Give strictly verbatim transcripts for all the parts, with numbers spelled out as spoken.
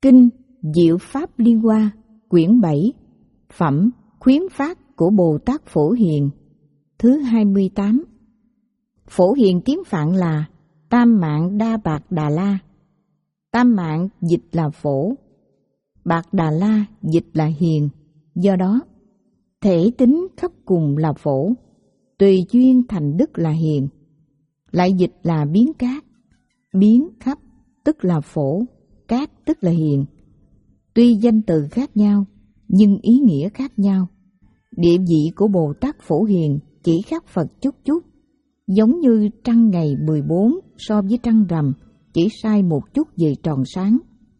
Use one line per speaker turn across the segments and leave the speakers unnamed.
Kinh Diệu Pháp Liên Hoa, quyển bảy, phẩm Khuyến Phát của Bồ Tát Phổ Hiền, thứ hai mươi tám. Phổ Hiền tiếng Phạn là Tam Mạng Đa Bạc Đà La. Tam Mạng dịch là phổ, Bạc Đà La dịch là hiền. Do đó, thể tính khắp cùng là phổ, tùy duyên thành đức là hiền. Lại dịch là biến cát, biến khắp tức là phổ, cát tức là hiền. Tuy danh từ khác nhau, nhưng ý nghĩa khác nhau. Địa vị của Bồ Tát Phổ Hiền chỉ khác Phật chút chút, giống như trăng ngày mười bốn so với trăng rằm, chỉ sai một chút về tròn sáng.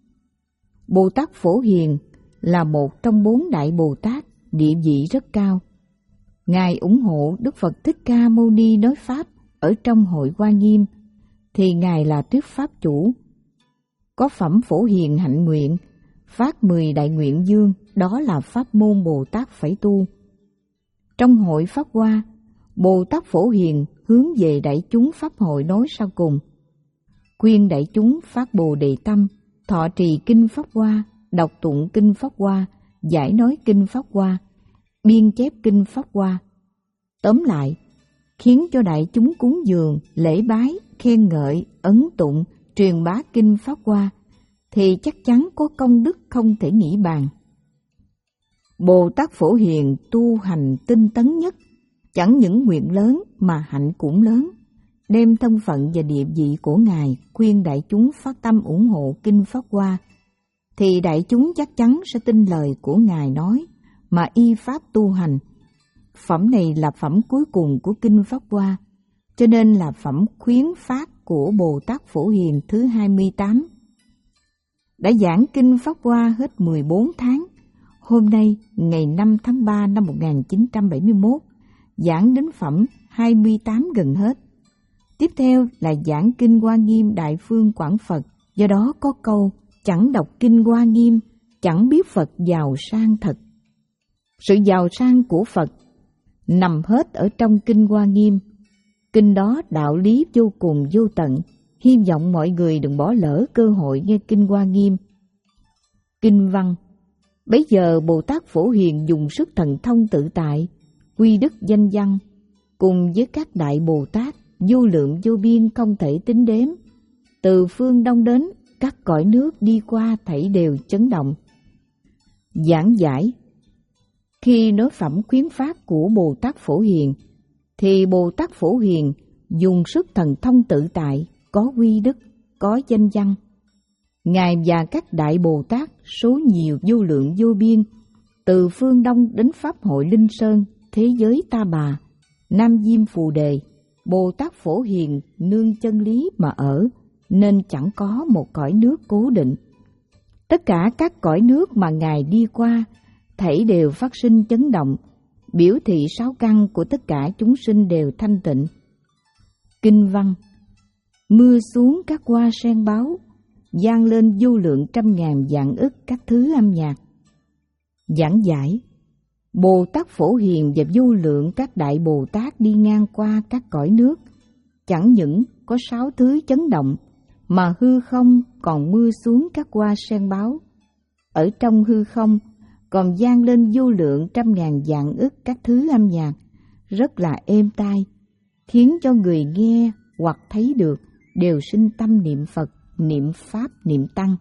Bồ Tát Phổ Hiền là một trong bốn đại Bồ Tát, địa vị rất cao. Ngài ủng hộ Đức Phật Thích Ca Mâu Ni nói Pháp ở trong hội Hoa Nghiêm, thì Ngài là thuyết Pháp chủ. Có phẩm Phổ Hiền hạnh nguyện, phát mười đại nguyện dương, đó là pháp môn Bồ Tát phải tu. Trong hội Pháp Hoa, Bồ Tát Phổ Hiền hướng về đại chúng Pháp hội nói sau cùng: khuyên đại chúng phát Bồ Đề tâm, thọ trì kinh Pháp Hoa, đọc tụng kinh Pháp Hoa, giải nói kinh Pháp Hoa, biên chép kinh Pháp Hoa. Tóm lại, khiến cho đại chúng cúng dường, lễ bái, khen ngợi, ấn tụng, truyền bá kinh Pháp Hoa, thì chắc chắn có công đức không thể nghĩ bàn. Bồ Tát Phổ Hiền tu hành tinh tấn nhất, chẳng những nguyện lớn mà hạnh cũng lớn, đem thân phận và địa vị của Ngài khuyên đại chúng phát tâm ủng hộ kinh Pháp Hoa, thì đại chúng chắc chắn sẽ tin lời của Ngài nói mà y pháp tu hành. Phẩm này là phẩm cuối cùng của kinh Pháp Hoa, cho nên là phẩm khuyến phát của Bồ Tát Phổ Hiền thứ hai mươi tám. Đã giảng kinh Pháp Hoa hết mười bốn tháng, hôm nay ngày năm tháng ba năm một nghìn chín trăm bảy mươi mốt, giảng đến phẩm hai mươi tám gần hết. Tiếp theo là giảng kinh Hoa Nghiêm Đại Phương Quảng Phật, do đó có câu chẳng đọc kinh Hoa Nghiêm, chẳng biết Phật giàu sang thật. Sự giàu sang của Phật nằm hết ở trong kinh Hoa Nghiêm. Kinh đó đạo lý vô cùng vô tận, hy vọng mọi người đừng bỏ lỡ cơ hội nghe kinh Hoa Nghiêm. Kinh văn: bấy giờ Bồ Tát Phổ Hiền dùng sức thần thông tự tại, quy đức danh văn, cùng với các đại Bồ Tát vô lượng vô biên không thể tính đếm, từ phương đông đến các cõi nước đi qua thảy đều chấn động. Giảng giải: khi nói phẩm khuyến phát của Bồ Tát Phổ Hiền, thì Bồ Tát Phổ Hiền dùng sức thần thông tự tại, có quy đức, có danh văn. Ngài và các đại Bồ Tát số nhiều vô lượng vô biên, từ phương Đông đến Pháp hội Linh Sơn, thế giới Ta Bà, Nam Diêm Phù Đề, Bồ Tát Phổ Hiền nương chân lý mà ở, nên chẳng có một cõi nước cố định. Tất cả các cõi nước mà Ngài đi qua, thảy đều phát sinh chấn động, biểu thị sáu căn của tất cả chúng sinh đều thanh tịnh. Kinh văn: mưa xuống các hoa sen báo, vang lên vô lượng trăm ngàn vạn ức các thứ âm nhạc. Giảng giải: Bồ Tát Phổ Hiền và vô lượng các đại Bồ Tát đi ngang qua các cõi nước, chẳng những có sáu thứ chấn động, mà hư không còn mưa xuống các hoa sen báo. Ở trong hư không còn vang lên vô lượng trăm ngàn vạn ức các thứ âm nhạc, rất là êm tai, khiến cho người nghe hoặc thấy được đều sinh tâm niệm Phật, niệm Pháp, niệm Tăng.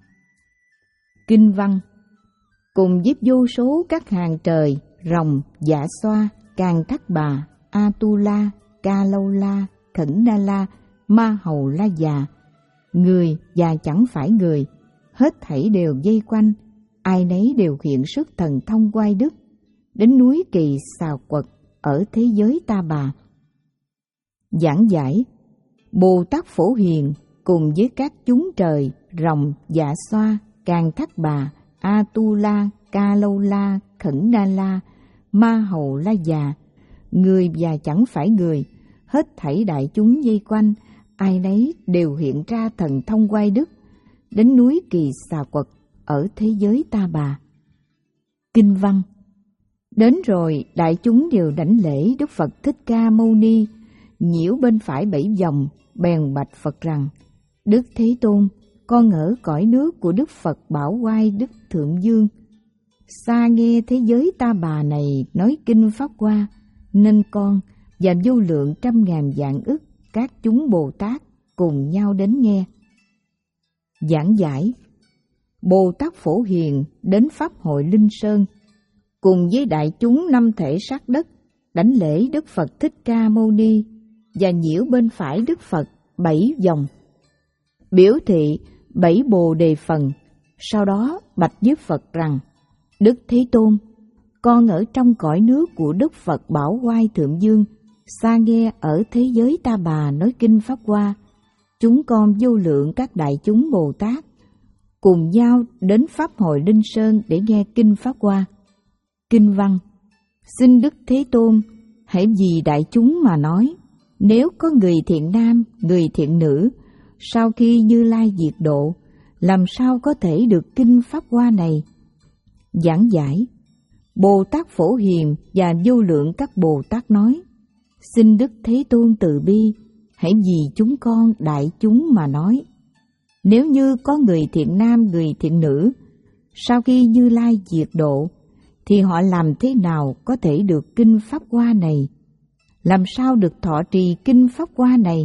Kinh văn: cùng với vô số các hàng trời, rồng, dạ xoa, Càn Thắc Bà, Atula, Ca Lâu La, Khẩn Na La, Ma Hầu La Già, người và chẳng phải người, hết thảy đều vây quanh, ai nấy đều hiện sức thần thông oai đức, đến núi Kỳ Xà Quật ở thế giới Ta Bà. Giảng giải: Bồ Tát Phổ Hiền cùng với các chúng trời, rồng, dạ xoa, Càn Thắc Bà, Atula, Ca Lâu La, Khẩn Na La, Ma Hầu La Già, người và chẳng phải người, hết thảy đại chúng vây quanh, ai nấy đều hiện ra thần thông oai đức, đến núi Kỳ Xà Quật ở thế giới Ta Bà. Kinh văn: đến rồi đại chúng đều đảnh lễ Đức Phật Thích Ca Mâu Ni, nhiễu bên phải bảy vòng, bèn bạch Phật rằng: Đức Thế Tôn, con ở cõi nước của Đức Phật Bảo Oai Đức Thượng Dương, xa nghe thế giới ta bà này nói kinh Pháp Hoa, nên con và vô lượng trăm ngàn vạn ức các chúng Bồ Tát cùng nhau đến nghe. Giảng giải: Bồ Tát Phổ Hiền đến Pháp hội Linh Sơn, cùng với đại chúng năm thể sát đất, đảnh lễ Đức Phật Thích Ca Mâu Ni và nhiễu bên phải Đức Phật bảy vòng, biểu thị bảy bồ đề phần. Sau đó bạch với Phật rằng: Đức Thế Tôn, con ở trong cõi nước của Đức Phật Bảo Oai Thượng Dương, xa nghe ở thế giới ta bà nói kinh Pháp Hoa, chúng con vô lượng các đại chúng Bồ Tát cùng nhau đến Pháp hội Linh Sơn để nghe kinh Pháp Hoa. Kinh văn: Xin Đức Thế Tôn, hãy vì đại chúng mà nói, nếu có người thiện nam, người thiện nữ, sau khi Như Lai diệt độ, làm sao có thể được kinh Pháp Hoa này? Giảng giải: Bồ Tát Phổ Hiền và vô lượng các Bồ Tát nói: Xin Đức Thế Tôn từ bi, hãy vì chúng con đại chúng mà nói, nếu như có người thiện nam, người thiện nữ, sau khi Như Lai diệt độ, thì họ làm thế nào có thể được kinh Pháp Hoa này? Làm sao được thọ trì kinh Pháp Hoa này?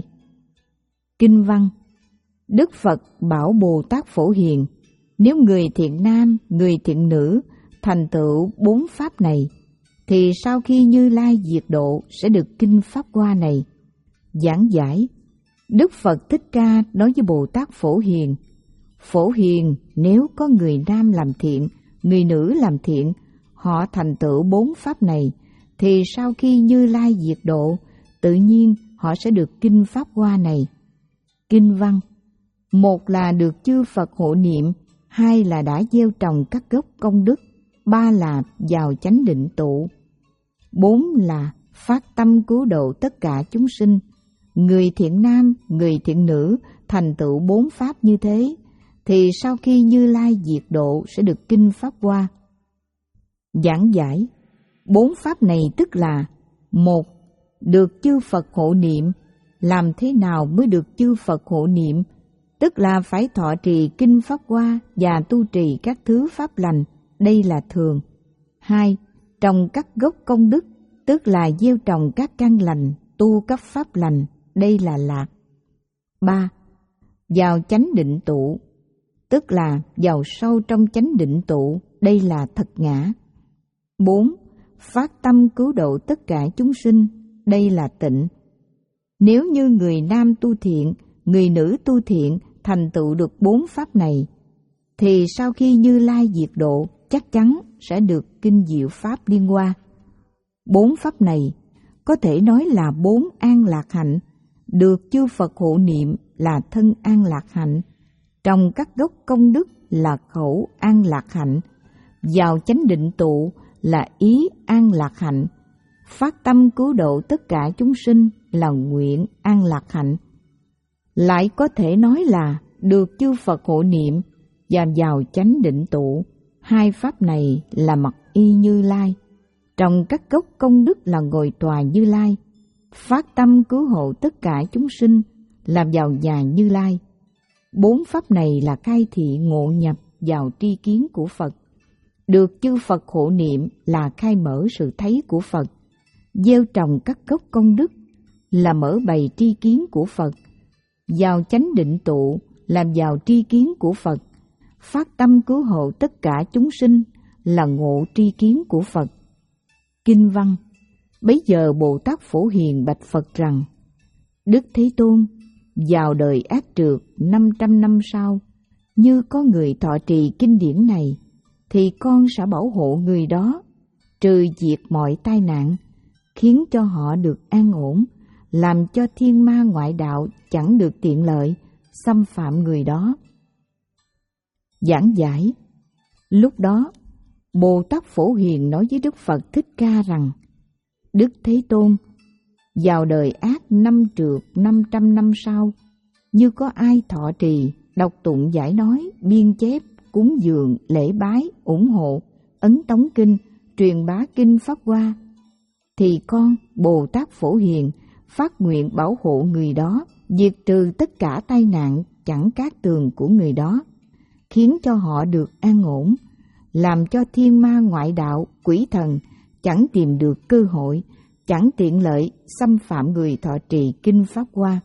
Kinh văn: Đức Phật bảo Bồ Tát Phổ Hiền, nếu người thiện nam, người thiện nữ thành tựu bốn pháp này, thì sau khi Như Lai diệt độ sẽ được kinh Pháp Hoa này. Giảng giải: Đức Phật Thích Ca nói với Bồ Tát Phổ Hiền: Phổ Hiền, nếu có người nam làm thiện, người nữ làm thiện, họ thành tựu bốn pháp này, thì sau khi Như Lai diệt độ, tự nhiên họ sẽ được kinh Pháp Hoa này. Kinh văn: Một là được chư Phật hộ niệm, hai là đã gieo trồng các gốc công đức, ba là vào chánh định tụ, bốn là phát tâm cứu độ tất cả chúng sinh. Người thiện nam, người thiện nữ thành tựu bốn pháp như thế, thì sau khi Như Lai diệt độ sẽ được kinh Pháp Hoa. Giảng giải: Bốn pháp này tức là: một, được chư Phật hộ niệm. Làm thế nào mới được chư Phật hộ niệm? Tức là phải thọ trì kinh Pháp Hoa và tu trì các thứ pháp lành, đây là thường. Hai, trồng các gốc công đức, tức là gieo trồng các căn lành, tu các pháp lành, đây là lạc. Ba, vào chánh định tụ, tức là vào sâu trong chánh định tụ, đây là thật ngã. Bốn, phát tâm cứu độ tất cả chúng sinh, đây là tịnh. Nếu như người nam tu thiện, người nữ tu thiện thành tựu được bốn pháp này, thì sau khi Như Lai diệt độ chắc chắn sẽ được kinh diệu pháp Liên Hoa. Bốn pháp này có thể nói là bốn an lạc hạnh, được chư Phật hộ niệm là thân an lạc hạnh, trồng các gốc công đức là khẩu an lạc hạnh, vào chánh định tụ là ý an lạc hạnh, phát tâm cứu độ tất cả chúng sinh là nguyện an lạc hạnh. Lại có thể nói là được chư Phật hộ niệm và vào chánh định tụ, hai pháp này là mặc y Như Lai, trồng các gốc công đức là ngồi tòa Như Lai, phát tâm cứu hộ tất cả chúng sinh là vào nhà Như Lai. Bốn pháp này là khai thị ngộ nhập vào tri kiến của Phật. Được chư Phật hộ niệm là khai mở sự thấy của Phật, gieo trồng các gốc công đức là mở bày tri kiến của Phật, vào chánh định tụ làm vào tri kiến của Phật, phát tâm cứu hộ tất cả chúng sinh là ngộ tri kiến của Phật. Kinh văn: Bấy giờ Bồ Tát Phổ Hiền bạch Phật rằng: Đức Thế Tôn, vào đời ác trượt năm trăm năm sau, như có người thọ trì kinh điển này, thì con sẽ bảo hộ người đó, trừ diệt mọi tai nạn, khiến cho họ được an ổn, làm cho thiên ma ngoại đạo chẳng được tiện lợi, xâm phạm người đó. Giảng giải: Lúc đó, Bồ Tát Phổ Hiền nói với Đức Phật Thích Ca rằng: Đức Thế Tôn, vào đời ác năm trượt năm trăm năm sau, như có ai thọ trì, đọc tụng giải nói, biên chép, cúng dường, lễ bái, ủng hộ, ấn tống kinh, truyền bá kinh Pháp Hoa, thì con, Bồ Tát Phổ Hiền, phát nguyện bảo hộ người đó, diệt trừ tất cả tai nạn, chẳng cát tường của người đó, khiến cho họ được an ổn, làm cho thiên ma ngoại đạo, quỷ thần chẳng tìm được cơ hội, chẳng tiện lợi xâm phạm người thọ trì kinh Pháp Hoa.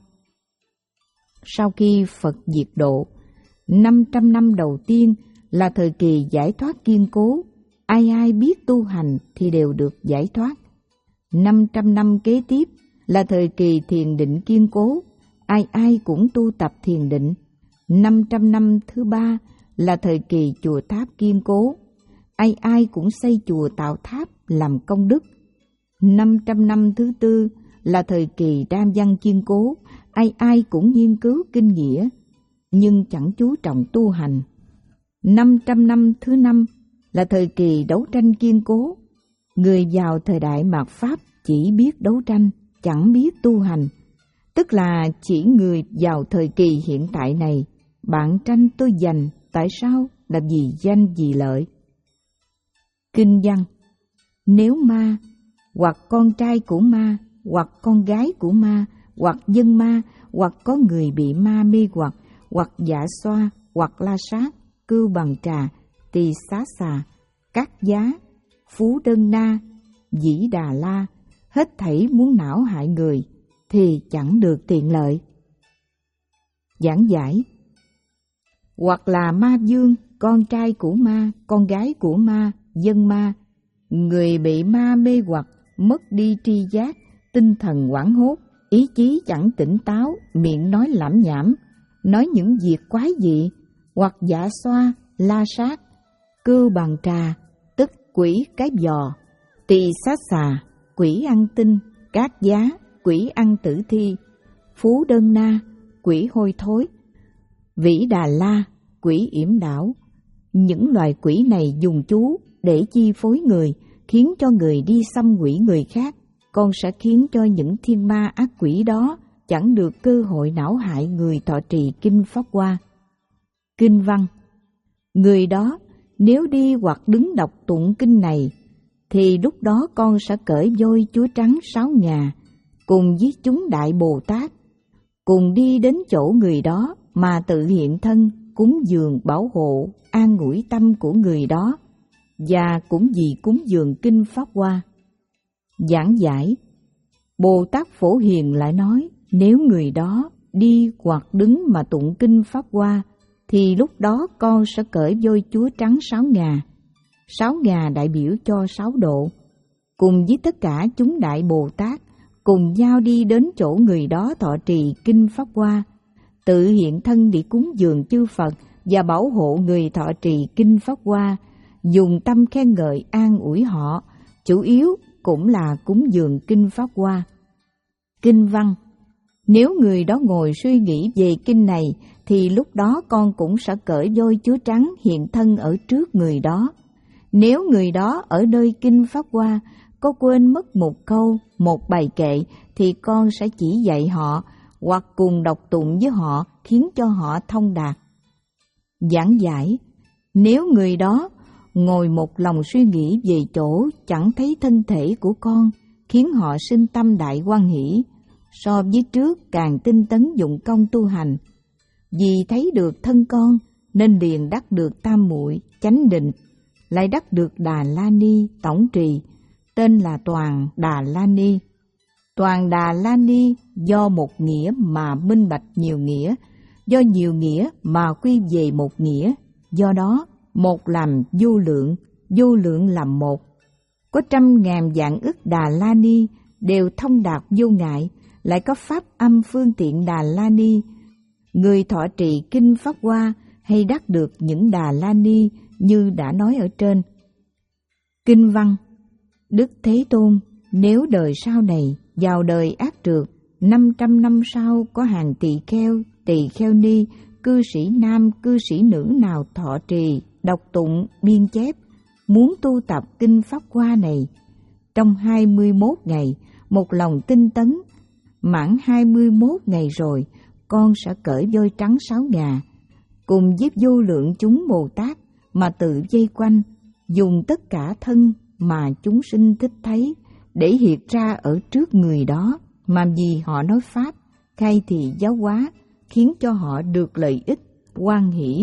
Sau khi Phật diệt độ, năm trăm năm đầu tiên là thời kỳ giải thoát kiên cố, ai ai biết tu hành thì đều được giải thoát. năm trăm năm kế tiếp là thời kỳ thiền định kiên cố, ai ai cũng tu tập thiền định. năm trăm năm thứ ba là thời kỳ chùa tháp kiên cố, ai ai cũng xây chùa tạo tháp làm công đức. năm trăm năm thứ tư là thời kỳ đam văn kiên cố, ai ai cũng nghiên cứu kinh nghĩa, nhưng chẳng chú trọng tu hành. năm trăm năm thứ năm là thời kỳ đấu tranh kiên cố, người vào thời đại mạt Pháp chỉ biết đấu tranh, chẳng biết tu hành, tức là chỉ người vào thời kỳ hiện tại này, bạn tranh tôi giành, tại sao? Là vì danh vì lợi. Kinh văn: nếu ma, hoặc con trai của ma, hoặc con gái của ma, hoặc dân ma, hoặc có người bị ma mê hoặc, hoặc dạ xoa, hoặc la sát, cưu bằng trà, tỳ xá xà, cát giá, phú đơn na, dĩ đà la, hết thảy muốn não hại người, thì chẳng được tiện lợi. Giảng giải: hoặc là ma vương, con trai của ma, con gái của ma, dân ma, người bị ma mê hoặc, mất đi tri giác, tinh thần hoảng hốt, ý chí chẳng tỉnh táo, miệng nói lảm nhảm, nói những việc quái dị, hoặc dạ xoa, la sát, cưu bằng trà, tức quỷ cái giò, tỳ xá xà, quỷ ăn tinh, cát giá, quỷ ăn tử thi, phú đơn na, quỷ hôi thối, vĩ đà la, quỷ yểm đảo. Những loài quỷ này dùng chú để chi phối người, khiến cho người đi xăm quỷ người khác, con sẽ khiến cho những thiên ma ác quỷ đó chẳng được cơ hội não hại người thọ trì kinh Pháp Hoa. Kinh văn: người đó nếu đi hoặc đứng đọc tụng kinh này, thì lúc đó con sẽ cởi vôi chúa trắng sáu ngà, cùng với chúng đại Bồ Tát, cùng đi đến chỗ người đó mà tự hiện thân, cúng dường bảo hộ, an ủi tâm của người đó, và cũng vì cúng dường kinh Pháp Hoa. Giảng giải: Bồ Tát Phổ Hiền lại nói, nếu người đó đi hoặc đứng mà tụng kinh Pháp Hoa, thì lúc đó con sẽ cởi vôi chúa trắng sáu ngà. Sáu ngà đại biểu cho sáu độ, cùng với tất cả chúng đại Bồ Tát, cùng nhau đi đến chỗ người đó thọ trì kinh Pháp Hoa, tự hiện thân để cúng dường chư Phật và bảo hộ người thọ trì kinh Pháp Hoa, dùng tâm khen ngợi an ủi họ, chủ yếu cũng là cúng dường kinh Pháp Hoa. Kinh văn: nếu người đó ngồi suy nghĩ về kinh này, thì lúc đó con cũng sẽ cởi vôi chúa trắng hiện thân ở trước người đó. Nếu người đó ở nơi kinh Pháp Hoa có quên mất một câu, một bài kệ, thì con sẽ chỉ dạy họ, hoặc cùng đọc tụng với họ, khiến cho họ thông đạt. Giảng giải: nếu người đó ngồi một lòng suy nghĩ về chỗ chẳng thấy thân thể của con, khiến họ sinh tâm đại hoan hỷ, so với trước càng tinh tấn dụng công tu hành. Vì thấy được thân con nên liền đắc được tam muội chánh định, lại đắc được Đà La Ni tổng trì, tên là Toàn Đà La Ni. Toàn Đà La Ni do một nghĩa mà minh bạch nhiều nghĩa, do nhiều nghĩa mà quy về một nghĩa, do đó một làm vô lượng, vô lượng làm một. Có trăm ngàn vạn ức Đà La Ni đều thông đạt vô ngại, lại có pháp âm phương tiện Đà La Ni. Người thọ trì kinh Pháp Hoa hay đắc được những Đà La Ni như đã nói ở trên. Kinh văn: Đức Thế Tôn, nếu đời sau này vào đời ác trượt, năm trăm năm sau có hàng tỳ kheo, tỳ kheo ni, cư sĩ nam, cư sĩ nữ nào thọ trì, đọc tụng, biên chép, muốn tu tập kinh Pháp Hoa này, trong hai mươi mốt ngày, một lòng tinh tấn, mãn hai mươi mốt ngày rồi, con sẽ cởi vôi trắng sáu ngà, cùng với vô lượng chúng Bồ Tát mà tự vây quanh, dùng tất cả thân mà chúng sinh thích thấy để hiện ra ở trước người đó, mà vì họ nói pháp, khai thị giáo hóa, khiến cho họ được lợi ích, hoan hỷ.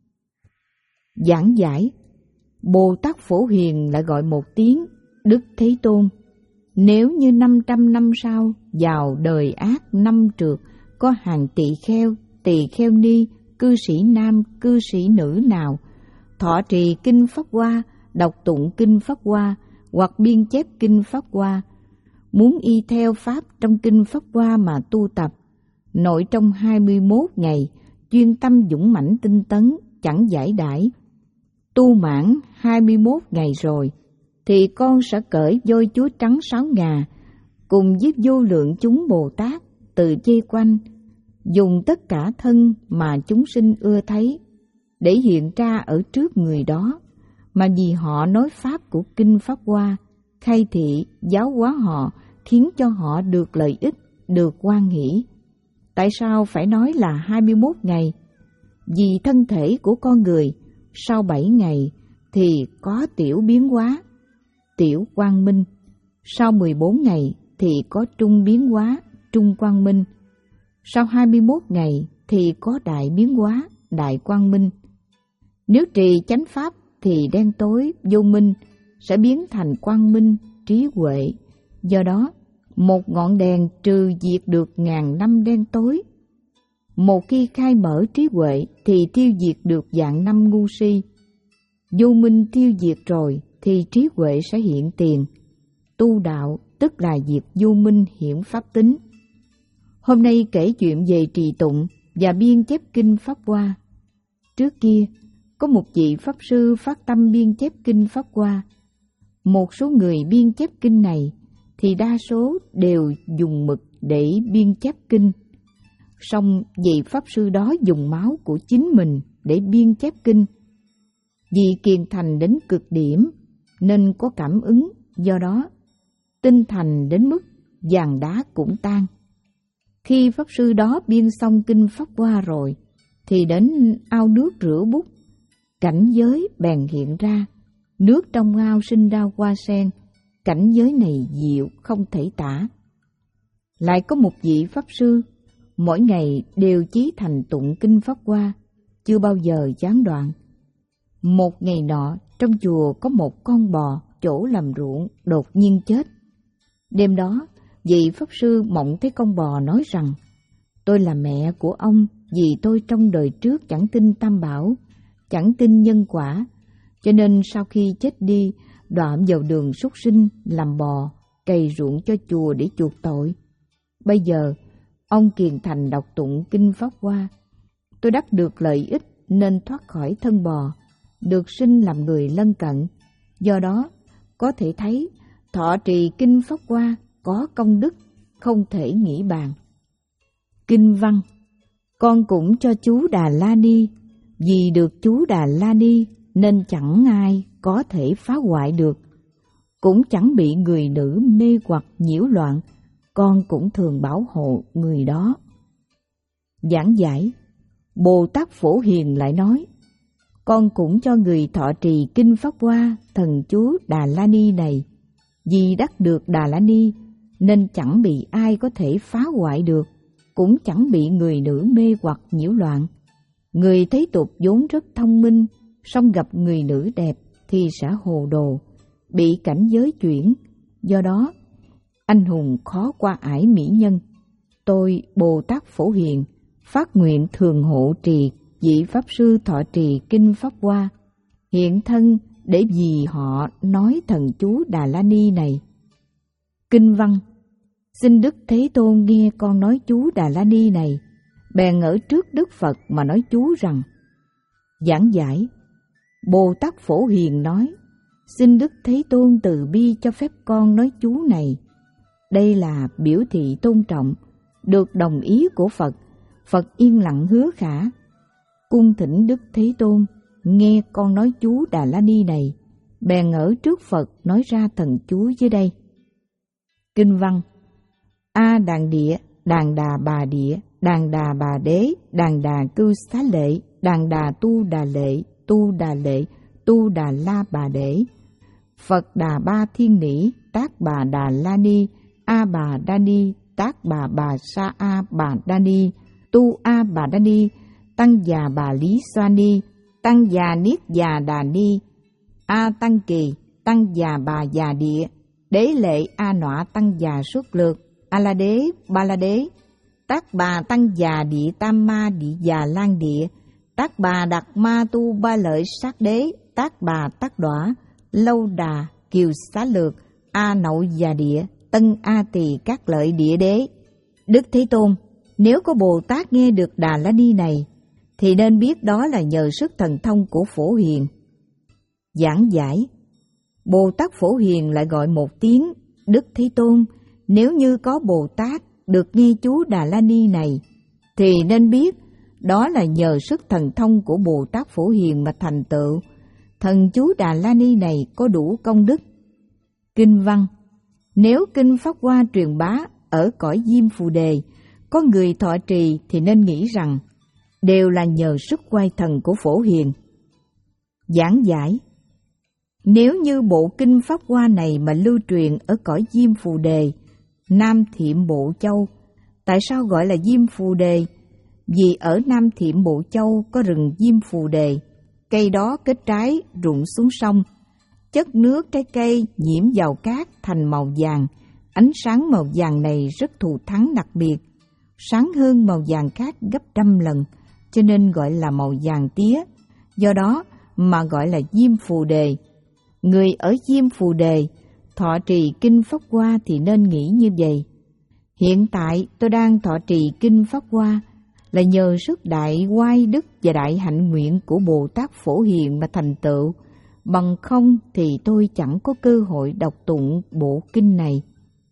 Giảng giải, Bồ Tát Phổ Hiền lại gọi một tiếng Đức Thế Tôn. Nếu như năm trăm năm sau vào đời ác năm trượt có hàng tỳ kheo, tỳ kheo ni, cư sĩ nam, cư sĩ nữ nào thọ trì kinh Pháp Hoa, đọc tụng kinh Pháp Hoa hoặc biên chép kinh Pháp Hoa, muốn y theo pháp trong kinh Pháp Hoa mà tu tập, nội trong hai mươi mốt ngày, chuyên tâm dũng mãnh tinh tấn, chẳng giải đãi, tu mãn hai mươi mốt ngày rồi, thì con sẽ cởi voi chúa trắng sáu ngà, cùng với vô lượng chúng Bồ Tát từ vây quanh, dùng tất cả thân mà chúng sinh ưa thấy, để hiện ra ở trước người đó, mà vì họ nói pháp của kinh Pháp Hoa, khai thị, giáo hóa họ, khiến cho họ được lợi ích, được hoan hỷ. Tại sao phải nói là hai mươi mốt ngày? Vì thân thể của con người sau bảy ngày thì có tiểu biến hóa, tiểu quang minh, sau mười bốn ngày thì có trung biến hóa, trung quang minh, sau hai mươi mốt ngày thì có đại biến hóa, đại quang minh. Nếu trì chánh pháp thì đen tối, vô minh sẽ biến thành quang minh, trí huệ. Do đó, một ngọn đèn trừ diệt được ngàn năm đen tối. Một khi khai mở trí huệ thì tiêu diệt được vạn năm ngu si. Vô minh tiêu diệt rồi thì trí huệ sẽ hiện tiền. Tu đạo tức là diệt vô minh hiển pháp tính. Hôm nay kể chuyện về trì tụng và biên chép kinh Pháp Hoa. Trước kia, có một vị Pháp Sư phát tâm biên chép kinh Pháp Hoa. Một số người biên chép kinh này thì đa số đều dùng mực để biên chép kinh. Song vị Pháp Sư đó dùng máu của chính mình để biên chép kinh. Vì kiền thành đến cực điểm nên có cảm ứng, do đó tinh thành đến mức vàng đá cũng tan. Khi Pháp Sư đó biên xong kinh Pháp Hoa rồi thì đến ao nước rửa bút, cảnh giới bèn hiện ra, nước trong ao sinh ra hoa sen, cảnh giới này diệu không thể tả. Lại có một vị Pháp Sư, mỗi ngày đều chí thành tụng kinh Pháp Hoa, chưa bao giờ gián đoạn. Một ngày nọ, trong chùa có một con bò chỗ làm ruộng đột nhiên chết. Đêm đó, vị Pháp Sư mộng thấy con bò nói rằng: "Tôi là mẹ của ông, vì tôi trong đời trước chẳng tin Tam Bảo, chẳng tin nhân quả, cho nên sau khi chết đi, đọa vào đường súc sinh làm bò, cày ruộng cho chùa để chuộc tội. Bây giờ, ông kiền thành đọc tụng kinh Pháp Hoa, tôi đắc được lợi ích nên thoát khỏi thân bò, được sinh làm người lân cận. Do đó, có thể thấy thọ trì kinh Pháp Hoa có công đức không thể nghĩ bàn." Kinh văn: Con cũng cho chú Đà La Ni, vì được chú Đà La Ni nên chẳng ai có thể phá hoại được, cũng chẳng bị người nữ mê hoặc nhiễu loạn, con cũng thường bảo hộ người đó. Giảng giải, Bồ Tát Phổ Hiền lại nói: Con cũng cho người thọ trì kinh Pháp Hoa thần chú Đà La Ni này, vì đắc được Đà La Ni nên chẳng bị ai có thể phá hoại được, cũng chẳng bị người nữ mê hoặc nhiễu loạn. Người thế tục vốn rất thông minh, song gặp người nữ đẹp thì sẽ hồ đồ, bị cảnh giới chuyển. Do đó, anh hùng khó qua ải mỹ nhân. Tôi, Bồ Tát Phổ Hiền, phát nguyện thường hộ trì vị Pháp Sư thọ trì kinh Pháp Hoa, hiện thân để vì họ nói thần chú Đà La Ni này. Kinh văn: Xin Đức Thế Tôn nghe con nói chú Đà La Ni này, bèn ở trước Đức Phật mà nói chú rằng. Giảng giải, Bồ Tát Phổ Hiền nói: Xin Đức Thế Tôn từ bi cho phép con nói chú này. Đây là biểu thị tôn trọng, được đồng ý của Phật. Phật yên lặng hứa khả. Cung thỉnh Đức Thế Tôn nghe con nói chú Đà La Ni này, bèn ở trước Phật nói ra thần chú dưới đây. Kinh văn: A Đàn Địa, Đàn Đà Bà Địa, Đàn Đà Bà Đế, Đàn Đà Cư Xá Lệ, Đàn Đà Tu Đà Lệ, Tu Đà Lệ, Tu Đà La Bà Đế, Phật Đà Ba Thiên Nỉ, Tác Bà Đà La Ni, A Bà Đa Ni, Tác Bà Bà Sa A Bà Đa Ni, Tu A Bà Đa Ni, Tăng Già Bà Lý Xoa Ni, Tăng Già Niết Già Đà Ni, A Tăng Kỳ, Tăng Già Bà Già Địa, Đế Lệ A Nọa Tăng Già Xuất Lược, A La Đế Ba La Đế, Tác Bà Tăng Già Địa Tam Ma Địa Già Lan Địa, Tác Bà Đạt Ma Tu Ba Lợi Sát Đế, Tác Bà Tác Đọa, Lâu Đà Kiều Xá Lược, A Nậu Già Địa, Tân A Tỳ Các Lợi Địa Đế. Đức Thế Tôn, nếu có Bồ Tát nghe được Đà La Ni này, thì nên biết đó là nhờ sức thần thông của Phổ Hiền. Giảng giải: Bồ Tát Phổ Hiền lại gọi một tiếng Đức Thế Tôn. Nếu như có Bồ Tát được nghe chú Đà La Ni này, thì nên biết đó là nhờ sức thần thông của Bồ Tát Phổ Hiền mà thành tựu. Thần chú Đà La Ni này có đủ công đức. Kinh văn: Nếu kinh Pháp Hoa truyền bá ở cõi Diêm Phù Đề, có người thọ trì thì nên nghĩ rằng đều là nhờ sức oai thần của Phổ Hiền. Giảng giải: Nếu như bộ kinh Pháp Hoa này mà lưu truyền ở cõi Diêm Phù Đề, Nam Thiệm Bộ Châu. Tại sao gọi là Diêm Phù Đề? Vì ở Nam Thiệm Bộ Châu có rừng Diêm Phù Đề, cây đó kết trái rụng xuống sông. Chất nước trái cây nhiễm vào cát thành màu vàng. Ánh sáng màu vàng này rất thù thắng đặc biệt, sáng hơn màu vàng khác gấp trăm lần, cho nên gọi là màu vàng tía. Do đó mà gọi là Diêm Phù Đề. Người ở Diêm Phù Đề thọ trì kinh Pháp Hoa thì nên nghĩ như vậy. Hiện tại tôi đang thọ trì kinh Pháp Hoa là nhờ sức đại oai đức và đại hạnh nguyện của Bồ Tát Phổ Hiền mà thành tựu. Bằng không thì tôi chẳng có cơ hội đọc tụng bộ kinh này.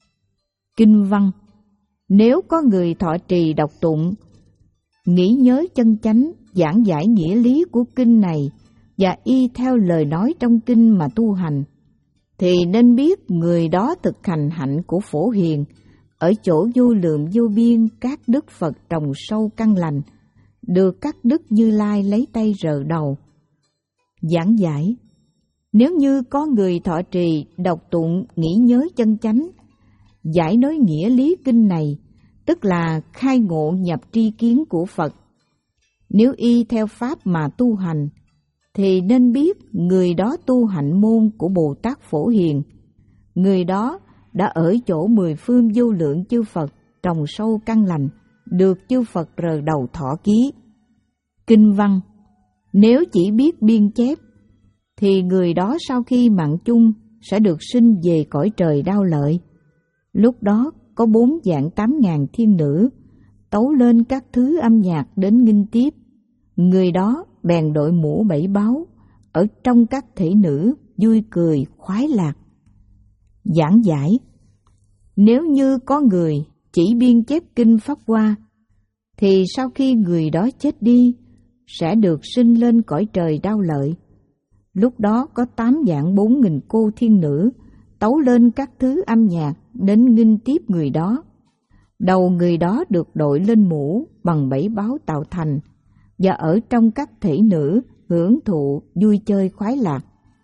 Kinh văn: Nếu có người thọ trì đọc tụng, nghĩ nhớ chân chánh, giảng giải nghĩa lý của kinh này và y theo lời nói trong kinh mà tu hành, thì nên biết người đó thực hành hạnh của Phổ Hiền ở chỗ vô lượng vô biên các đức Phật trồng sâu căn lành, được các đức Như Lai lấy tay rờ đầu. Giảng giải: Nếu như có người thọ trì đọc tụng nghĩ nhớ chân chánh, giải nói nghĩa lý kinh này, tức là khai ngộ nhập tri kiến của Phật. Nếu y theo pháp mà tu hành, thì nên biết người đó tu hạnh môn của Bồ Tát Phổ Hiền. Người đó đã ở chỗ mười phương vô lượng chư Phật trồng sâu căn lành, được chư Phật rờ đầu thọ ký. Kinh văn: Nếu chỉ biết biên chép, thì người đó sau khi mạng chung sẽ được sinh về cõi trời Đao Lợi. Lúc đó có bốn vạn tám ngàn thiên nữ tấu lên các thứ âm nhạc đến nghinh tiếp. Người đó bèn đội mũ bảy báo, ở trong các thể nữ vui cười khoái lạc. Giảng giải: Nếu như có người chỉ biên chép kinh Pháp Hoa, thì sau khi người đó chết đi sẽ được sinh lên cõi trời Đao Lợi. Lúc đó có tám vạn bốn nghìn cô thiên nữ tấu lên các thứ âm nhạc đến nghinh tiếp người đó. Đầu người đó được đội lên mũ bằng bảy báo tạo thành, và ở trong các thể nữ hưởng thụ vui chơi khoái lạc.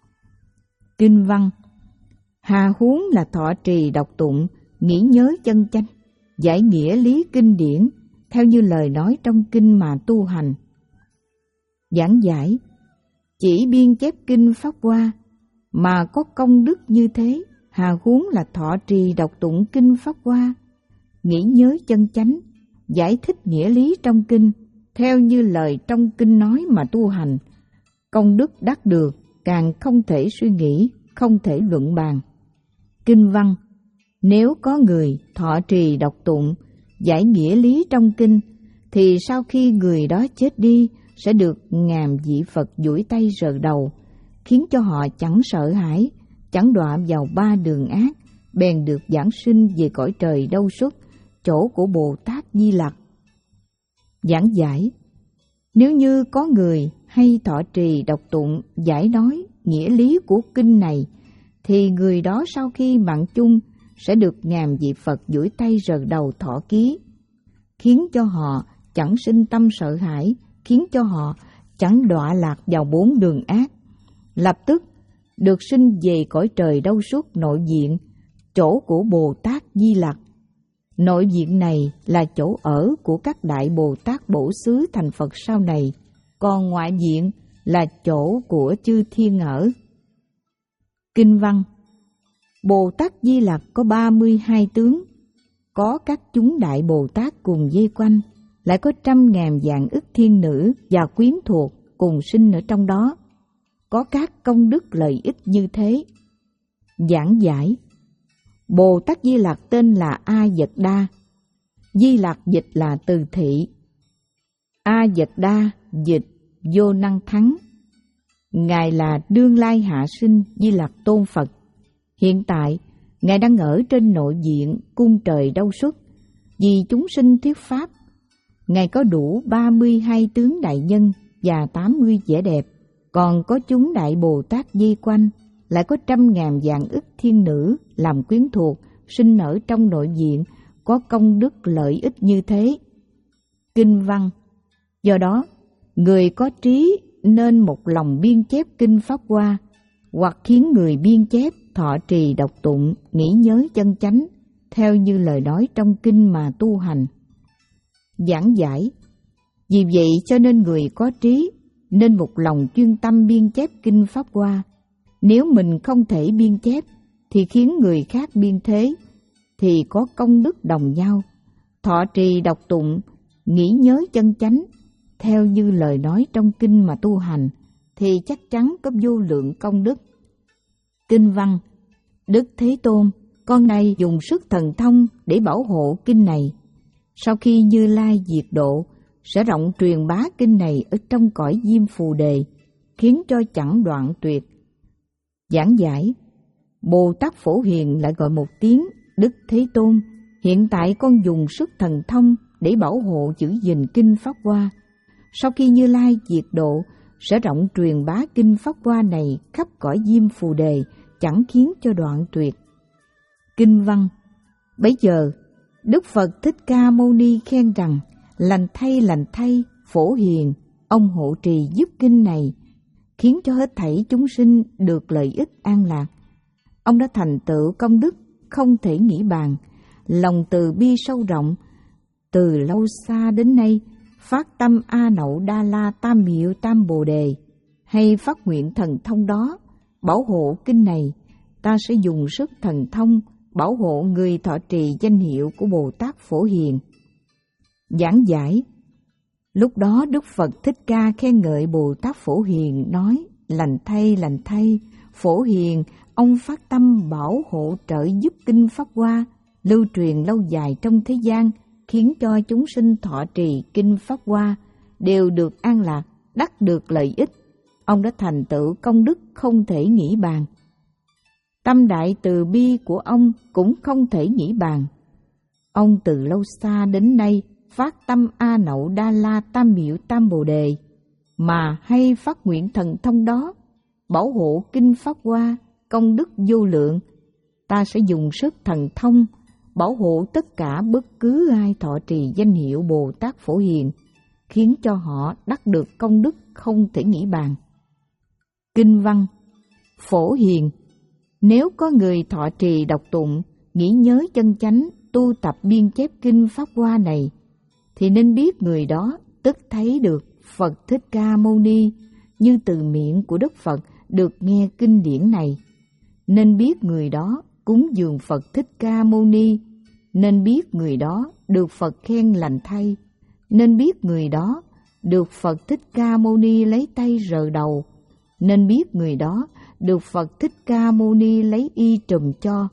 Kinh văn: Hà huống là thọ trì đọc tụng, nghĩ nhớ chân chánh, giải nghĩa lý kinh điển theo như lời nói trong kinh mà tu hành. Giảng giải: Chỉ biên chép kinh Pháp Hoa mà có công đức như thế, hà huống là thọ trì đọc tụng kinh Pháp Hoa, nghĩ nhớ chân chánh, giải thích nghĩa lý trong kinh theo như lời trong kinh nói mà tu hành. Công đức đắc được càng không thể suy nghĩ, không thể luận bàn. Kinh văn: Nếu có người thọ trì đọc tụng, giải nghĩa lý trong kinh, thì sau khi người đó chết đi sẽ được ngàn vị Phật duỗi tay rờ đầu, khiến cho họ chẳng sợ hãi, chẳng đọa vào ba đường ác, bèn được giảng sinh về cõi trời Đâu Xuất, chỗ của Bồ Tát Di Lặc. Giảng giải: Nếu như có người hay thọ trì đọc tụng giải nói nghĩa lý của kinh này, thì người đó sau khi mạng chung sẽ được ngàn vị Phật duỗi tay rờ đầu thọ ký, khiến cho họ chẳng sinh tâm sợ hãi, khiến cho họ chẳng đọa lạc vào bốn đường ác, lập tức được sinh về cõi trời Đâu Xuất nội diện, chỗ của Bồ Tát Di Lặc. Nội viện này là chỗ ở của các đại Bồ Tát Bổ Xứ thành Phật sau này, còn ngoại viện là chỗ của chư thiên ở. Kinh văn: Bồ Tát Di Lặc có ba mươi hai tướng, có các chúng đại Bồ Tát cùng vây quanh, lại có trăm ngàn vạn ức thiên nữ và quyến thuộc cùng sinh ở trong đó, có các công đức lợi ích như thế. Giảng giải: Bồ Tát Di Lặc tên là A Dật Đa. Di Lặc dịch là từ thị. A Dật Đa dịch vô năng thắng. Ngài là đương lai hạ sinh Di Lặc Tôn Phật. Hiện tại, Ngài đang ở trên nội viện cung trời Đâu Xuất, vì chúng sinh thuyết pháp. Ngài có đủ ba mươi hai tướng đại nhân và tám mươi vẻ đẹp, còn có chúng đại Bồ Tát vây quanh, lại có trăm ngàn vạn ức thiên nữ làm quyến thuộc, sinh ở trong nội viện, có công đức lợi ích như thế. Kinh văn: Do đó, người có trí nên một lòng biên chép kinh Pháp Hoa, hoặc khiến người biên chép thọ trì đọc tụng, nghĩ nhớ chân chánh, theo như lời nói trong kinh mà tu hành. Giảng giải: Vì vậy cho nên người có trí nên một lòng chuyên tâm biên chép kinh Pháp Hoa. Nếu mình không thể biên chép thì khiến người khác biên thế, thì có công đức đồng nhau. Thọ trì đọc tụng, nghĩ nhớ chân chánh, theo như lời nói trong kinh mà tu hành, thì chắc chắn có vô lượng công đức. Kinh văn: Đức Thế Tôn, con này dùng sức thần thông để bảo hộ kinh này. Sau khi Như Lai diệt độ, sẽ rộng truyền bá kinh này ở trong cõi Diêm Phù Đề, khiến cho chẳng đoạn tuyệt. Giảng giải: Bồ Tát Phổ Hiền lại gọi một tiếng Đức Thế Tôn. Hiện tại con dùng sức thần thông để bảo hộ giữ gìn kinh Pháp Hoa. Sau khi Như Lai diệt độ, sẽ rộng truyền bá kinh Pháp Hoa này khắp cõi Diêm Phù Đề, chẳng khiến cho đoạn tuyệt. Kinh văn: Bấy giờ, Đức Phật Thích Ca Mâu Ni khen rằng: Lành thay, lành thay, Phổ Hiền, ông hộ trì giúp kinh này, khiến cho hết thảy chúng sinh được lợi ích an lạc. Ông đã thành tựu công đức không thể nghĩ bàn, lòng từ bi sâu rộng, từ lâu xa đến nay phát tâm A Nậu Đa La Tam Miệu Tam Bồ Đề, hay phát nguyện thần thông đó, bảo hộ kinh này. Ta sẽ dùng sức thần thông bảo hộ người thọ trì danh hiệu của Bồ Tát Phổ Hiền. Giảng giải: Lúc đó Đức Phật Thích Ca khen ngợi Bồ Tát Phổ Hiền, nói: Lành thay, lành thay, Phổ Hiền, ông phát tâm bảo hộ trợ giúp kinh Pháp Hoa, lưu truyền lâu dài trong thế gian, khiến cho chúng sinh thọ trì kinh Pháp Hoa đều được an lạc, đắc được lợi ích. Ông đã thành tựu công đức không thể nghĩ bàn. Tâm đại từ bi của ông cũng không thể nghĩ bàn. Ông từ lâu xa đến nay phát tâm A Nậu Đa La Tam Miệu Tam Bồ Đề, mà hay phát nguyện thần thông đó, bảo hộ kinh Pháp Hoa, công đức vô lượng. Ta sẽ dùng sức thần thông bảo hộ tất cả bất cứ ai thọ trì danh hiệu Bồ Tát Phổ Hiền, khiến cho họ đắc được công đức không thể nghĩ bàn. Kinh văn: Phổ Hiền, nếu có người thọ trì đọc tụng, nghĩ nhớ chân chánh, tu tập biên chép kinh Pháp Hoa này, thì nên biết người đó tức thấy được Phật Thích Ca Mâu Ni, như từ miệng của Đức Phật được nghe kinh điển này. Nên biết người đó cúng dường Phật Thích Ca Mâu Ni, nên biết người đó được Phật khen lành thay, nên biết người đó được Phật Thích Ca Mâu Ni lấy tay rờ đầu, nên biết người đó được Phật Thích Ca Mâu Ni lấy y trùm cho.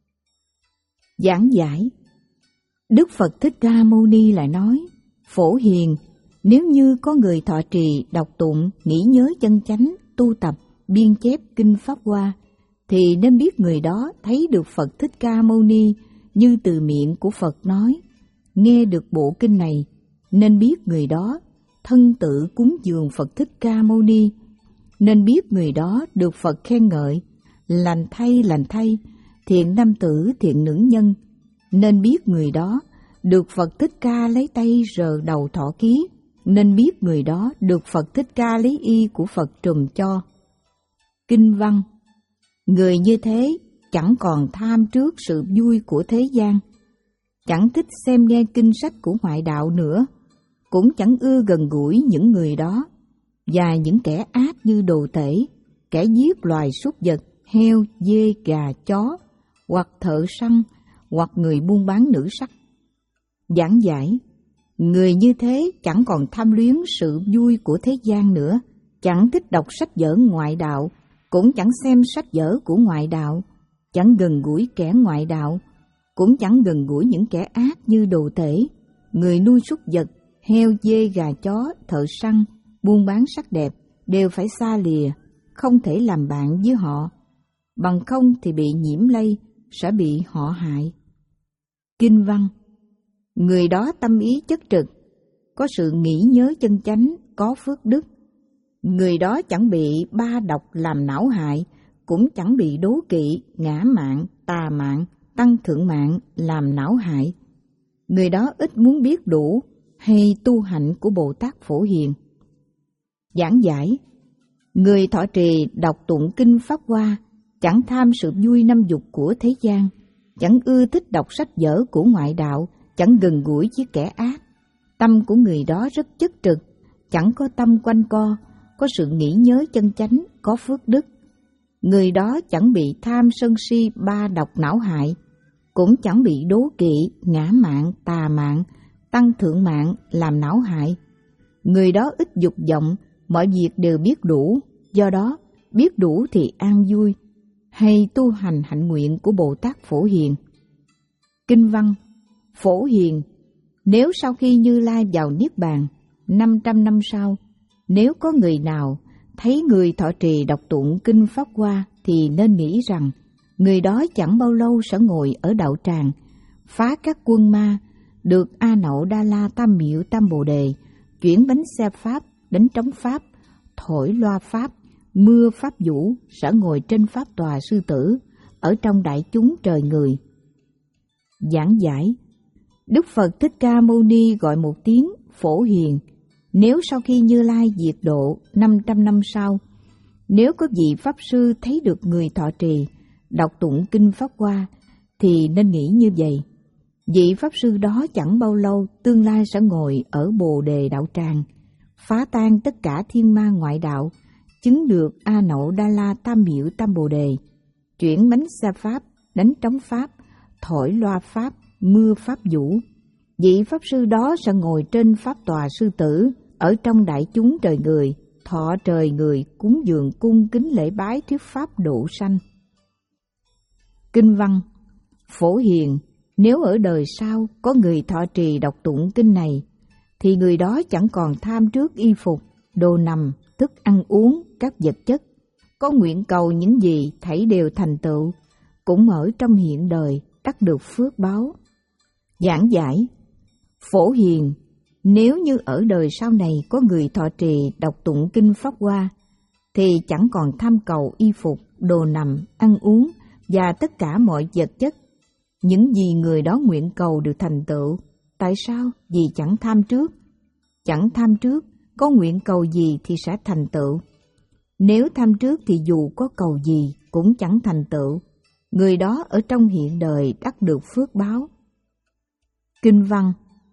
Giảng giải: Đức Phật Thích Ca Mâu Ni lại nói: Phổ Hiền, nếu như có người thọ trì, đọc tụng, nghĩ nhớ chân chánh, tu tập, biên chép kinh Pháp Hoa, thì nên biết người đó thấy được Phật Thích Ca Mâu Ni như từ miệng của Phật nói, nghe được bộ kinh này, nên biết người đó thân tự cúng dường Phật Thích Ca Mâu Ni, nên biết người đó được Phật khen ngợi, lành thay, lành thay, thiện nam tử, thiện nữ nhân, nên biết người đó được Phật Thích Ca lấy tay rờ đầu thọ ký, nên biết người đó được Phật Thích Ca lấy y của Phật trùm cho. Kinh văn: Người như thế chẳng còn tham trước sự vui của thế gian. chẳng thích xem nghe kinh sách của ngoại đạo nữa, cũng chẳng ưa gần gũi những người đó, và những kẻ ác như đồ tể, kẻ giết loài súc vật, heo, dê, gà, chó, hoặc thợ săn, hoặc người buôn bán nữ sắc. Giảng giải, người như thế chẳng còn tham luyến sự vui của thế gian nữa, chẳng thích đọc sách vở ngoại đạo, cũng chẳng xem sách vở của ngoại đạo, chẳng gần gũi kẻ ngoại đạo, cũng chẳng gần gũi những kẻ ác như đồ tể, người nuôi súc vật, heo, dê, gà, chó, thợ săn, buôn bán sắc đẹp, đều phải xa lìa, không thể làm bạn với họ, bằng không thì bị nhiễm lây, sẽ bị họ hại. Kinh văn, người đó tâm ý chất trực, có sự nghĩ nhớ chân chánh, có phước đức. Người đó chẳng bị ba độc làm não hại, cũng chẳng bị đố kỵ, ngã mạn, tà mạn, tăng thượng mạn làm não hại. Người đó ít muốn biết đủ hay tu hạnh của Bồ Tát Phổ Hiền. Giảng giải, người thọ trì đọc tụng kinh Pháp Hoa, chẳng tham sự vui năm dục của thế gian, chẳng ưa thích đọc sách vở của ngoại đạo, chẳng gần gũi với kẻ ác. Tâm của người đó rất chất trực, chẳng có tâm quanh co, có sự nghĩ nhớ chân chánh, có phước đức. Người đó chẳng bị tham sân si ba độc não hại, cũng chẳng bị đố kỵ, ngã mạn, tà mạn, tăng thượng mạn làm não hại. Người đó ít dục vọng, mọi việc đều biết đủ, do đó biết đủ thì an vui, hay tu hành hạnh nguyện của Bồ Tát Phổ Hiền. Kinh văn, Phổ Hiền, nếu sau khi Như Lai vào Niết Bàn, năm trăm năm sau, nếu có người nào thấy người thọ trì đọc tụng kinh Pháp Hoa thì nên nghĩ rằng người đó chẳng bao lâu sẽ ngồi ở đạo tràng, phá các quân ma, được A Nậu Đa La Tam Miệu Tam Bồ Đề, chuyển bánh xe Pháp, đánh trống Pháp, thổi loa Pháp, mưa Pháp vũ, sẽ ngồi trên Pháp tòa sư tử, ở trong đại chúng trời người. Giảng giải, Đức Phật Thích Ca Mâu Ni gọi một tiếng Phổ Hiền, nếu sau khi Như Lai diệt độ năm trăm năm sau, nếu có vị Pháp Sư thấy được người thọ trì, đọc tụng kinh Pháp Hoa, thì nên nghĩ như vậy. Vị Pháp Sư đó chẳng bao lâu tương lai sẽ ngồi ở Bồ Đề đạo tràng, phá tan tất cả thiên ma ngoại đạo, chứng được A Nậu Đa La Tam Miệu Tam Bồ Đề, chuyển bánh xe Pháp, đánh trống Pháp, thổi loa Pháp, mưa Pháp vũ. Vị Pháp Sư đó sẽ ngồi trên Pháp tòa sư tử, ở trong đại chúng trời người, thọ trời người cúng dường cung kính lễ bái thuyết pháp độ sanh. Kinh văn, Phổ Hiền, nếu ở đời sau có người thọ trì đọc tụng kinh này, thì người đó chẳng còn tham trước y phục, đồ nằm, thức ăn uống, các vật chất, có nguyện cầu những gì thảy đều thành tựu, cũng ở trong hiện đời đắc được phước báo. Giảng giải, Phổ Hiền, nếu như ở đời sau này có người thọ trì đọc tụng kinh Pháp Hoa, thì chẳng còn tham cầu y phục, đồ nằm, ăn uống và tất cả mọi vật chất. Những gì người đó nguyện cầu được thành tựu. Tại sao? Vì chẳng tham trước. Chẳng tham trước, có nguyện cầu gì thì sẽ thành tựu. Nếu tham trước thì dù có cầu gì cũng chẳng thành tựu. Người đó ở trong hiện đời đắc được phước báo. Kinh văn,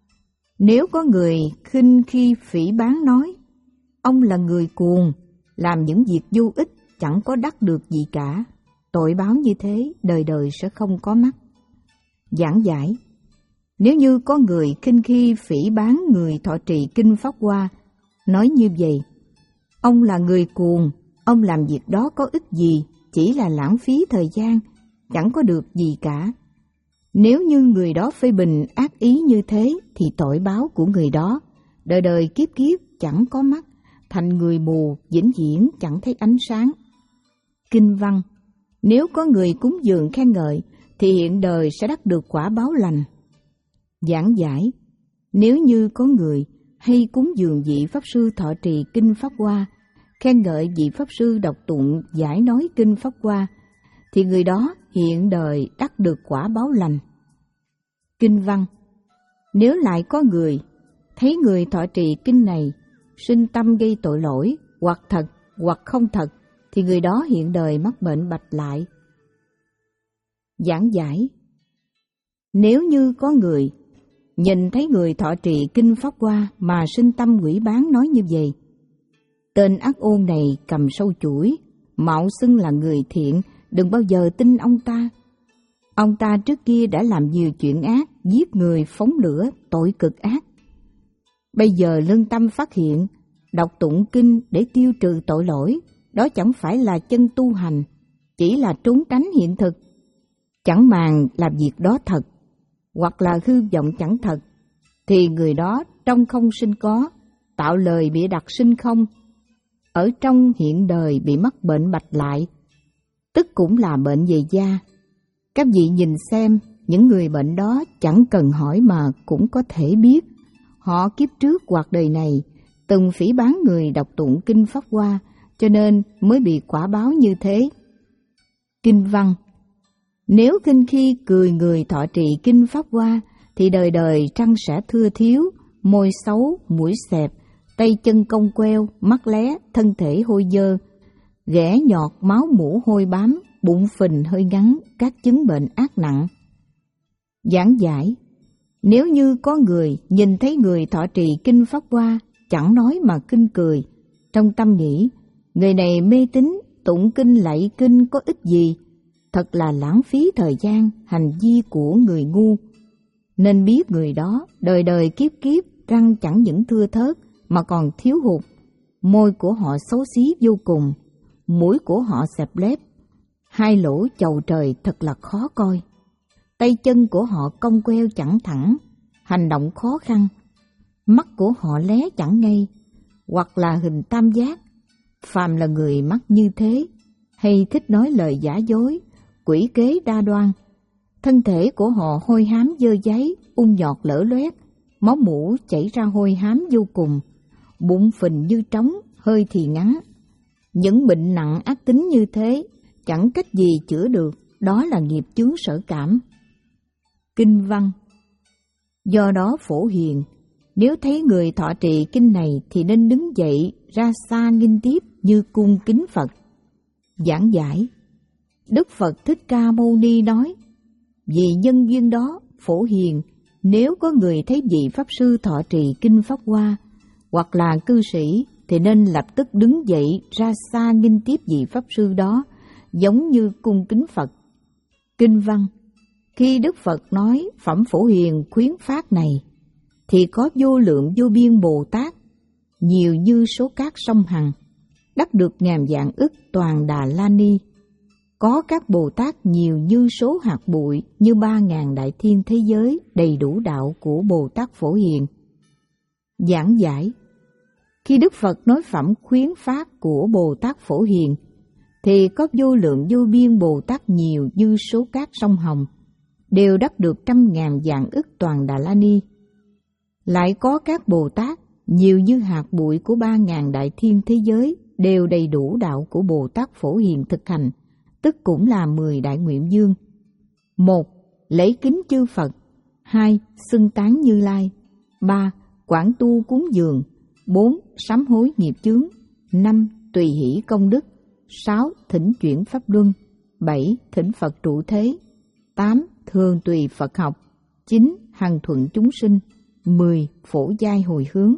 nếu có người khinh khi phỉ báng nói, ông là người cuồng, làm những việc vô ích, chẳng có đắc được gì cả, tội báo như thế đời đời sẽ không có mắt. Giảng giải, nếu như có người khinh khi phỉ báng người thọ trì kinh Pháp Hoa, nói như vậy, ông là người cuồng, ông làm việc đó có ích gì, chỉ là lãng phí thời gian, chẳng có được gì cả. Nếu như người đó phê bình ác ý như thế, thì tội báo của người đó, đời đời kiếp kiếp chẳng có mắt, thành người mù, vĩnh viễn chẳng thấy ánh sáng. Kinh văn, nếu có người cúng dường khen ngợi, thì hiện đời sẽ đắc được quả báo lành. Giảng giải, nếu như có người hay cúng dường vị Pháp Sư thọ trì kinh Pháp Hoa, khen ngợi vị Pháp Sư đọc tụng giải nói kinh Pháp Hoa, thì người đó hiện đời đắc được quả báo lành. Kinh văn, nếu lại có người thấy người thọ trì kinh này sinh tâm gây tội lỗi, hoặc thật hoặc không thật, thì người đó hiện đời mắc bệnh bạch lại. Giảng giải, Nếu như có người nhìn thấy người thọ trì kinh Pháp Hoa mà sinh tâm quỷ bán nói như vậy: tên ác ôn này cầm sâu chuỗi, mạo xưng là người thiện, đừng bao giờ tin ông ta. Ông ta trước kia đã làm nhiều chuyện ác, giết người, phóng lửa, tội cực ác. Bây giờ lương tâm phát hiện, đọc tụng kinh để tiêu trừ tội lỗi, đó chẳng phải là chân tu hành, chỉ là trốn tránh hiện thực. Chẳng màng làm việc đó thật, hoặc là hư vọng chẳng thật, thì người đó trong không sinh có, tạo lời bịa đặt sinh không, ở trong hiện đời bị mắc bệnh bạch lại, tức cũng là bệnh về da. Các vị nhìn xem, những người bệnh đó chẳng cần hỏi mà cũng có thể biết. Họ kiếp trước hoặc đời này từng phỉ báng người đọc tụng kinh Pháp Hoa, cho nên mới bị quả báo như thế. Kinh văn: nếu khinh khi cười người thọ trì kinh Pháp Hoa, thì đời đời răng sẽ thưa thiếu, môi xấu, mũi xẹp, tay chân cong queo, mắt lé, thân thể hôi dơ, ghẻ nhọt, máu mủ hôi bám, bụng phình hơi ngắn, các chứng bệnh ác nặng. Giảng giải: nếu như có người nhìn thấy người thọ trì kinh Pháp Hoa, chẳng nói mà kinh cười, trong tâm nghĩ: người này mê tín, tụng kinh lạy kinh có ích gì, thật là lãng phí thời gian, hành vi của người ngu. Nên biết người đó đời đời kiếp kiếp răng chẳng những thưa thớt mà còn thiếu hụt, môi của họ xấu xí vô cùng, mũi của họ xẹp lép, hai lỗ chầu trời thật là khó coi, tay chân của họ cong queo chẳng thẳng, hành động khó khăn, mắt của họ lé chẳng ngay, hoặc là hình tam giác. Phàm là người mắt như thế, hay thích nói lời giả dối, quỷ kế đa đoan. Thân thể của họ hôi hám dơ dáy, ung nhọt lở loét, máu mủ chảy ra hôi hám vô cùng, bụng phình như trống, hơi thì ngắn. Những bệnh nặng ác tính như thế, chẳng cách gì chữa được, đó là nghiệp chướng sở cảm. Kinh văn: do đó Phổ Hiền, nếu thấy người thọ trì kinh này thì nên đứng dậy ra xa nghinh tiếp như cung kính Phật. Giảng giải: Đức Phật Thích Ca Mâu Ni nói: vì nhân duyên đó, Phổ Hiền, nếu có người thấy vị Pháp Sư thọ trì kinh Pháp Hoa, hoặc là cư sĩ, thì nên lập tức đứng dậy ra xa nghinh tiếp vị Pháp Sư đó, giống như cung kính Phật. Kinh văn: khi Đức Phật nói phẩm Phổ Hiền khuyến phát này, thì có vô lượng vô biên Bồ Tát, nhiều như số cát sông Hằng, đắc được ngàn vạn ức toàn Đà La Ni. Có các Bồ Tát nhiều như số hạt bụi, như ba ngàn đại thiên thế giới, đầy đủ đạo của Bồ Tát Phổ Hiền. Giảng giải: khi Đức Phật nói phẩm khuyến phát của Bồ Tát Phổ Hiền, thì có vô lượng vô biên Bồ Tát nhiều như số cát sông Hồng, đều đắc được trăm ngàn vạn ức toàn Đà La Ni. Lại có các Bồ Tát nhiều như hạt bụi của ba ngàn đại thiên thế giới, đều đầy đủ đạo của Bồ Tát Phổ Hiền thực hành, tức cũng là mười đại nguyện dương. Một, lễ kính chư Phật. Hai, xưng tán Như Lai. Ba, quảng tu cúng dường. Bốn, sám hối nghiệp chướng. Năm, tùy hỷ công đức. Sáu, thỉnh chuyển pháp luân. Bảy, thỉnh Phật trụ thế. Tám, thường tùy Phật học. Chín, hằng thuận chúng sinh. Mười, phổ giai hồi hướng.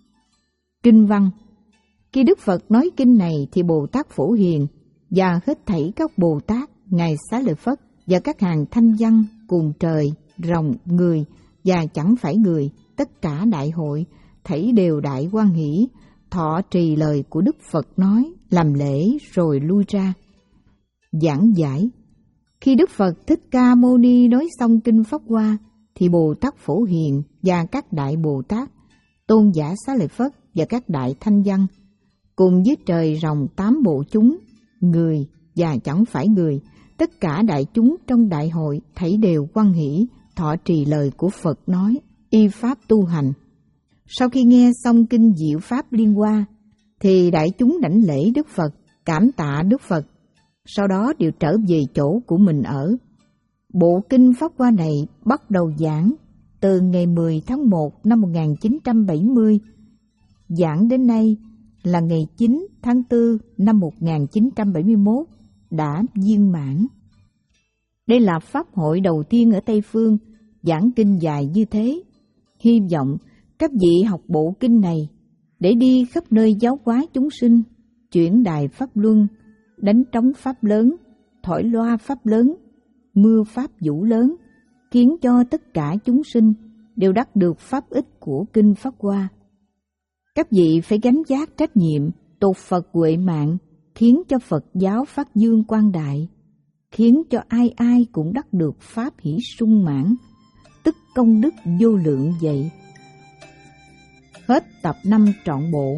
Kinh văn: khi Đức Phật nói kinh này thì Bồ Tát Phổ Hiền và hết thảy các Bồ Tát, Ngài Xá Lợi Phất và các hàng thanh văn cùng trời, rồng, người và chẳng phải người, tất cả đại hội, thảy đều đại hoan hỷ, thọ trì lời của Đức Phật nói, làm lễ rồi lui ra. Giảng giải: khi Đức Phật Thích Ca Mâu Ni nói xong kinh Pháp Hoa, thì Bồ Tát Phổ Hiền và các đại Bồ Tát, Tôn giả Xá Lợi Phất và các đại thanh văn, cùng với trời rồng tám bộ chúng, người và chẳng phải người, tất cả đại chúng trong đại hội thảy đều hoan hỷ, thọ trì lời của Phật nói, y pháp tu hành. Sau khi nghe xong kinh Diệu Pháp Liên Hoa, thì đại chúng đảnh lễ Đức Phật, cảm tạ Đức Phật, sau đó đều trở về chỗ của mình ở. Bộ kinh Pháp Hoa này bắt đầu giảng từ ngày mười tháng một năm một nghìn chín trăm bảy mươi, giảng đến nay là ngày chín tháng tư năm một nghìn chín trăm bảy mươi mốt đã viên mãn. Đây là pháp hội đầu tiên ở Tây Phương giảng kinh dài như thế. Hy vọng các vị học bộ kinh này để đi khắp nơi giáo hóa chúng sinh, chuyển đài pháp luân, đánh trống pháp lớn, thổi loa pháp lớn, mưa pháp vũ lớn, khiến cho tất cả chúng sinh đều đắc được pháp ích của kinh Pháp Hoa. Các vị phải gánh vác trách nhiệm tục Phật huệ mạng, khiến cho Phật giáo phát dương quang đại, khiến cho ai ai cũng đắc được pháp hỷ sung mãn, tức công đức vô lượng vậy. Hết tập năm trọn bộ.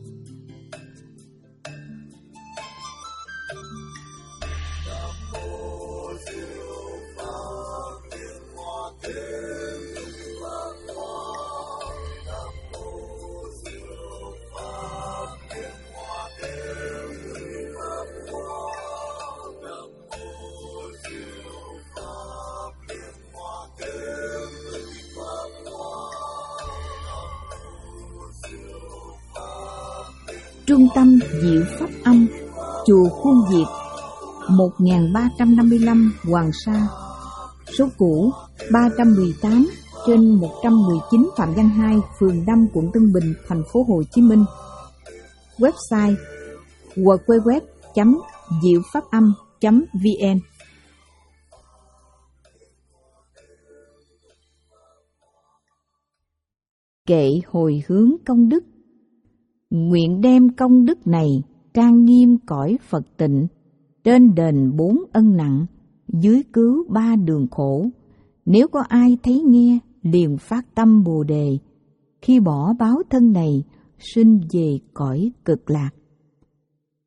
Trung tâm Diệu Pháp Âm, chùa Khuôn Việt, một nghìn ba trăm năm mươi lăm Hoàng Sa, số cũ ba trăm mười tám trên một trăm mười chín Phạm Văn hai, phường năm, quận Tân Bình, thành phố Hồ Chí Minh. Website w w w chấm diệu pháp âm chấm v n. Kệ hồi hướng công đức. Nguyện đem công đức này trang nghiêm cõi Phật tịnh, trên đền bốn ân nặng, dưới cứu ba đường khổ. Nếu có ai thấy nghe, liền phát tâm Bồ đề, khi bỏ báo thân này, sinh về cõi cực lạc.